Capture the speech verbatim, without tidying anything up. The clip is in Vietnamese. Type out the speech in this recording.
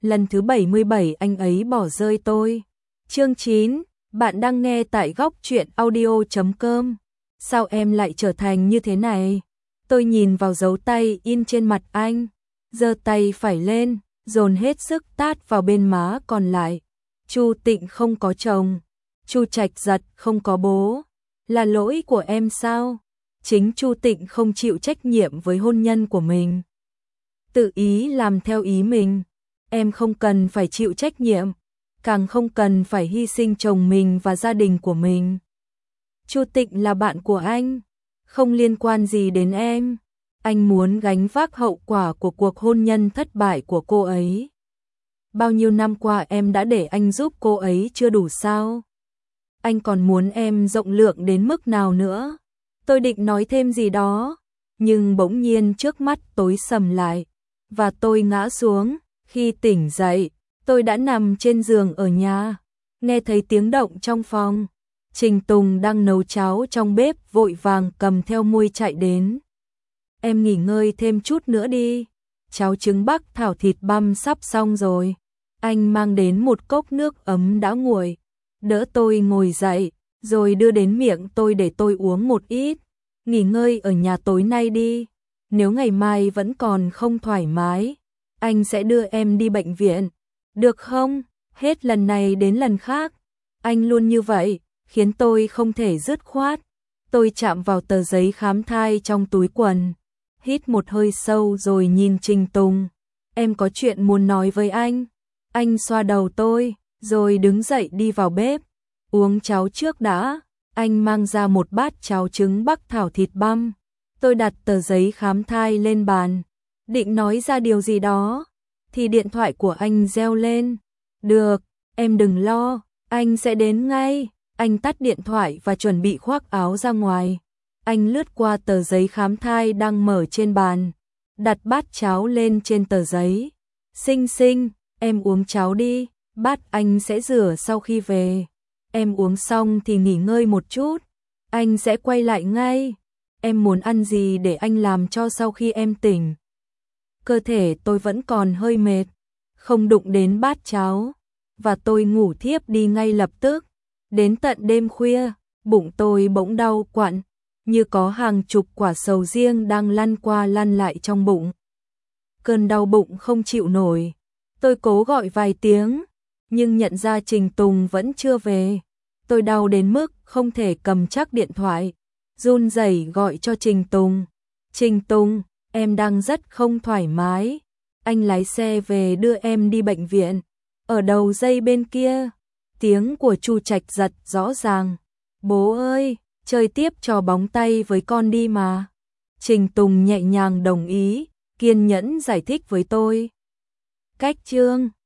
lần thứ bảy mươi bảy anh ấy bỏ rơi tôi. Chương chín, bạn đang nghe tại góc truyện audio chấm com. Sao em lại trở thành như thế này? Tôi nhìn vào dấu tay in trên mặt anh, giơ tay phải lên, dồn hết sức tát vào bên má còn lại. Chu Tịnh không có chồng, Chu Trạch Giật không có bố, là lỗi của em sao? Chính Chu Tịnh không chịu trách nhiệm với hôn nhân của mình, tự ý làm theo ý mình. Em không cần phải chịu trách nhiệm, càng không cần phải hy sinh chồng mình và gia đình của mình. Chu Tịnh là bạn của anh, không liên quan gì đến em. Anh muốn gánh vác hậu quả của cuộc hôn nhân thất bại của cô ấy. Bao nhiêu năm qua em đã để anh giúp cô ấy chưa đủ sao? Anh còn muốn em rộng lượng đến mức nào nữa? Tôi định nói thêm gì đó, nhưng bỗng nhiên trước mắt tối sầm lại, và tôi ngã xuống. Khi tỉnh dậy, tôi đã nằm trên giường ở nhà, nghe thấy tiếng động trong phòng. Trình Tùng đang nấu cháo trong bếp vội vàng cầm theo muôi chạy đến. Em nghỉ ngơi thêm chút nữa đi, cháo trứng bắc thảo thịt băm sắp xong rồi. Anh mang đến một cốc nước ấm đã nguội, đỡ tôi ngồi dậy, rồi đưa đến miệng tôi để tôi uống một ít. Nghỉ ngơi ở nhà tối nay đi, nếu ngày mai vẫn còn không thoải mái, anh sẽ đưa em đi bệnh viện, được không? Hết lần này đến lần khác, anh luôn như vậy, khiến tôi không thể dứt khoát. Tôi chạm vào tờ giấy khám thai trong túi quần, hít một hơi sâu rồi nhìn Trình Tùng. Em có chuyện muốn nói với anh. Anh xoa đầu tôi, rồi đứng dậy đi vào bếp. Uống cháo trước đã. Anh mang ra một bát cháo trứng bắc thảo thịt băm. Tôi đặt tờ giấy khám thai lên bàn, định nói ra điều gì đó, thì điện thoại của anh reo lên. Được, em đừng lo, anh sẽ đến ngay. Anh tắt điện thoại và chuẩn bị khoác áo ra ngoài. Anh lướt qua tờ giấy khám thai đang mở trên bàn, đặt bát cháo lên trên tờ giấy. Sinh Sinh, em uống cháo đi, bát anh sẽ rửa sau khi về. Em uống xong thì nghỉ ngơi một chút, anh sẽ quay lại ngay. Em muốn ăn gì để anh làm cho sau khi em tỉnh? Cơ thể tôi vẫn còn hơi mệt, không đụng đến bát cháo, và tôi ngủ thiếp đi ngay lập tức. Đến tận đêm khuya, bụng tôi bỗng đau quặn, như có hàng chục quả sầu riêng đang lăn qua lăn lại trong bụng. Cơn đau bụng không chịu nổi, tôi cố gọi vài tiếng, nhưng nhận ra Trình Tùng vẫn chưa về. Tôi đau đến mức không thể cầm chắc điện thoại, run rẩy gọi cho Trình Tùng. Trình Tùng, em đang rất không thoải mái, anh lái xe về đưa em đi bệnh viện. Ở đầu dây bên kia, tiếng của Chu Trạch Giật rõ ràng. Bố ơi, chơi tiếp trò bóng tay với con đi mà. Trình Tùng nhẹ nhàng đồng ý, kiên nhẫn giải thích với tôi. Cách chương